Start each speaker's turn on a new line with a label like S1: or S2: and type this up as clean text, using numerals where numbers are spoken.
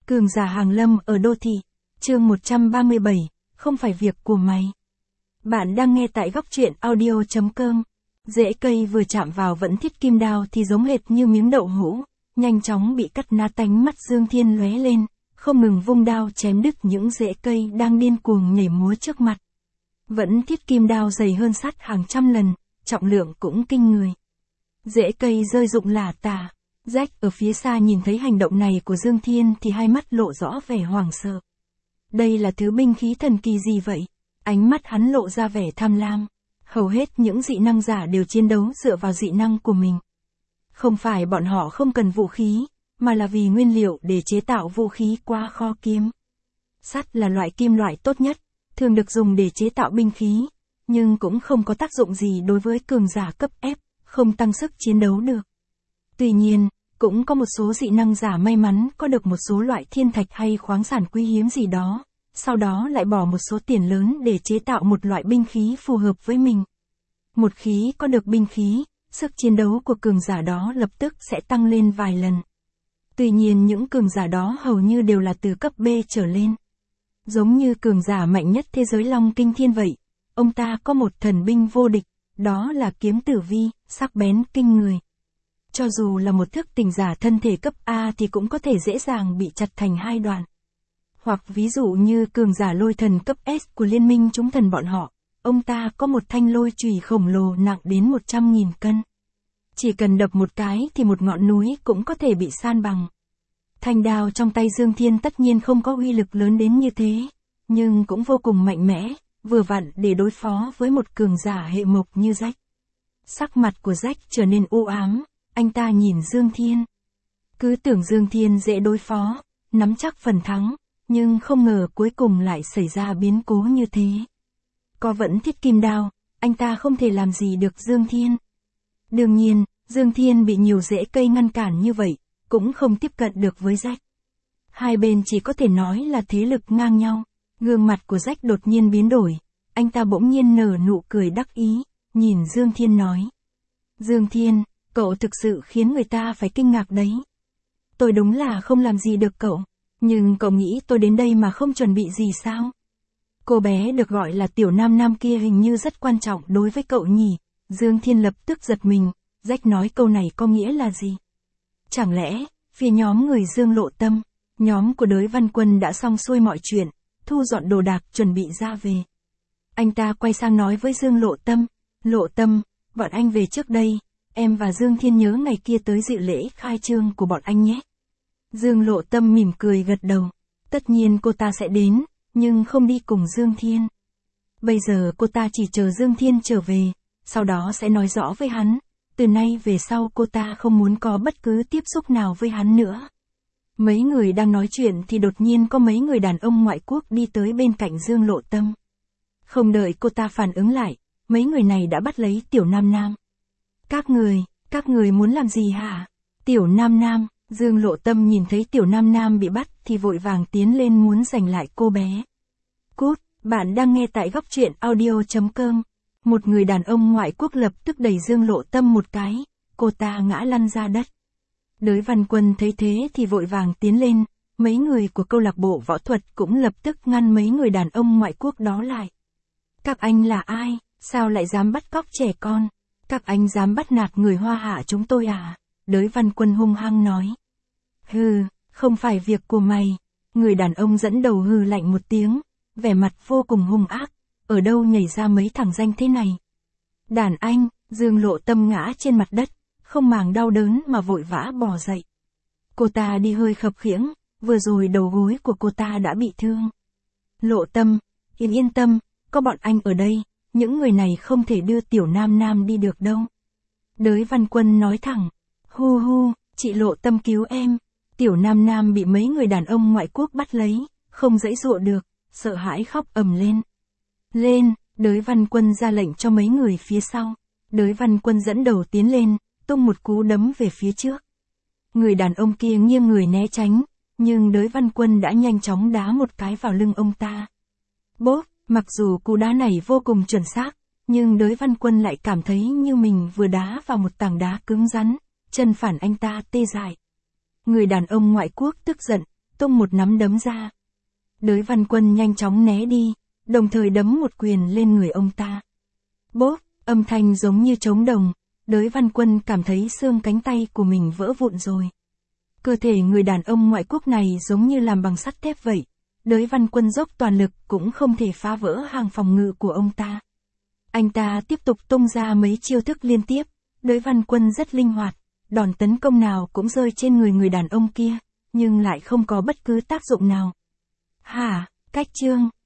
S1: Cường giả hàng lâm ở đô thị. Chương 137, không phải việc của mày. Bạn đang nghe tại góc truyện audio.com. Rễ cây vừa chạm vào vẫn thiết kim đao thì giống hệt như miếng đậu hũ, nhanh chóng bị cắt nát. Tánh mắt Dương Thiên lóe lên, không ngừng vung đao chém đứt những rễ cây đang điên cuồng nhảy múa trước mặt. Vẫn thiết kim đao dày hơn sắt hàng trăm lần, trọng lượng cũng kinh người. Rễ cây rơi rụng lả tả. Jack ở phía xa nhìn thấy hành động này của Dương Thiên thì hai mắt lộ rõ vẻ hoảng sợ. Đây là thứ binh khí thần kỳ gì vậy? Ánh mắt hắn lộ ra vẻ tham lam. Hầu hết những dị năng giả đều chiến đấu dựa vào dị năng của mình. Không phải bọn họ không cần vũ khí, mà là vì nguyên liệu để chế tạo vũ khí quá khó kiếm. Sắt là loại kim loại tốt nhất, thường được dùng để chế tạo binh khí, nhưng cũng không có tác dụng gì đối với cường giả cấp F, không tăng sức chiến đấu được. Tuy nhiên, cũng có một số dị năng giả may mắn có được một số loại thiên thạch hay khoáng sản quý hiếm gì đó, sau đó lại bỏ một số tiền lớn để chế tạo một loại binh khí phù hợp với mình. Một khi có được binh khí, sức chiến đấu của cường giả đó lập tức sẽ tăng lên vài lần. Tuy nhiên những cường giả đó hầu như đều là từ cấp B trở lên. Giống như cường giả mạnh nhất thế giới Long Kinh Thiên vậy, ông ta có một thần binh vô địch, đó là kiếm tử vi, sắc bén kinh người. Cho dù là một thức tỉnh giả thân thể cấp A thì cũng có thể dễ dàng bị chặt thành hai đoạn. Hoặc ví dụ như cường giả lôi thần cấp S của liên minh chúng thần bọn họ, ông ta có một thanh lôi chùy khổng lồ nặng đến 100.000 cân. Chỉ cần đập một cái thì một ngọn núi cũng có thể bị san bằng. Thanh đao trong tay Dương Thiên tất nhiên không có uy lực lớn đến như thế, nhưng cũng vô cùng mạnh mẽ, vừa vặn để đối phó với một cường giả hệ mộc như Jack. Sắc mặt của Jack trở nên u ám, anh ta nhìn Dương Thiên. Cứ tưởng Dương Thiên dễ đối phó, nắm chắc phần thắng, nhưng không ngờ cuối cùng lại xảy ra biến cố như thế. Có vẫn thiết kim đao, anh ta không thể làm gì được Dương Thiên. Đương nhiên, Dương Thiên bị nhiều rễ cây ngăn cản như vậy, cũng không tiếp cận được với Jack. Hai bên chỉ có thể nói là thế lực ngang nhau. Gương mặt của Jack đột nhiên biến đổi, anh ta bỗng nhiên nở nụ cười đắc ý, nhìn Dương Thiên nói. Dương Thiên, cậu thực sự khiến người ta phải kinh ngạc đấy. Tôi đúng là không làm gì được cậu, nhưng cậu nghĩ tôi đến đây mà không chuẩn bị gì sao? Cô bé được gọi là Tiểu Nam Nam kia hình như rất quan trọng đối với cậu nhỉ? Dương Thiên lập tức giật mình, Jack nói câu này có nghĩa là gì? Chẳng lẽ, phía nhóm người Dương Lộ Tâm, nhóm của Đới Văn Quân đã xong xuôi mọi chuyện, thu dọn đồ đạc chuẩn bị ra về. Anh ta quay sang nói với Dương Lộ Tâm, bọn anh về trước đây, em và Dương Thiên nhớ ngày kia tới dự lễ khai trương của bọn anh nhé. Dương Lộ Tâm mỉm cười gật đầu, tất nhiên cô ta sẽ đến, nhưng không đi cùng Dương Thiên. Bây giờ cô ta chỉ chờ Dương Thiên trở về, sau đó sẽ nói rõ với hắn, từ nay về sau cô ta không muốn có bất cứ tiếp xúc nào với hắn nữa. Mấy người đang nói chuyện thì đột nhiên có mấy người đàn ông ngoại quốc đi tới bên cạnh Dương Lộ Tâm. Không đợi cô ta phản ứng lại, mấy người này đã bắt lấy Tiểu Nam Nam. Các người muốn làm gì hả? Tiểu Nam Nam, Dương Lộ Tâm nhìn thấy Tiểu Nam Nam bị bắt thì vội vàng tiến lên muốn giành lại cô bé. Cút, bạn đang nghe tại góc truyện audio.com. Một người đàn ông ngoại quốc lập tức đẩy Dương Lộ Tâm một cái, cô ta ngã lăn ra đất. Đới Văn Quân thấy thế thì vội vàng tiến lên, mấy người của câu lạc bộ võ thuật cũng lập tức ngăn mấy người đàn ông ngoại quốc đó lại. Các anh là ai, sao lại dám bắt cóc trẻ con? Các anh dám bắt nạt người Hoa Hạ chúng tôi à? Đới Văn Quân hung hăng nói. Hừ, không phải việc của mày. Người đàn ông dẫn đầu hừ lạnh một tiếng, vẻ mặt vô cùng hung ác, ở đâu nhảy ra mấy thằng danh thế này? Đàn anh, Dương Lộ Tâm ngã trên mặt đất, không màng đau đớn mà vội vã bò dậy. Cô ta đi hơi khập khiễng, vừa rồi đầu gối của cô ta đã bị thương. Lộ Tâm, yên tâm, có bọn anh ở đây, những người này không thể đưa Tiểu Nam Nam đi được đâu. Đới Văn Quân nói thẳng, hu, chị Lộ Tâm cứu em. Tiểu Nam Nam bị mấy người đàn ông ngoại quốc bắt lấy, không giãy giụa được, sợ hãi khóc ầm lên. Lên, Đới Văn Quân ra lệnh cho mấy người phía sau. Đới Văn Quân dẫn đầu tiến lên, tung một cú đấm về phía trước. Người đàn ông kia nghiêng người né tránh, nhưng Đới Văn Quân đã nhanh chóng đá một cái vào lưng ông ta. Bốp, mặc dù cú đá này vô cùng chuẩn xác, nhưng Đới Văn Quân lại cảm thấy như mình vừa đá vào một tảng đá cứng rắn, chân phản anh ta tê dại. Người đàn ông ngoại quốc tức giận, tung một nắm đấm ra. Đới Văn Quân nhanh chóng né đi, đồng thời đấm một quyền lên người ông ta. Bốp, âm thanh giống như trống đồng, Đới Văn Quân cảm thấy xương cánh tay của mình vỡ vụn rồi. Cơ thể người đàn ông ngoại quốc này giống như làm bằng sắt thép vậy. Đới Văn Quân dốc toàn lực cũng không thể phá vỡ hàng phòng ngự của ông ta. Anh ta tiếp tục tung ra mấy chiêu thức liên tiếp. Đới Văn Quân rất linh hoạt, đòn tấn công nào cũng rơi trên người đàn ông kia, nhưng lại không có bất cứ tác dụng nào. Hả, cách chương.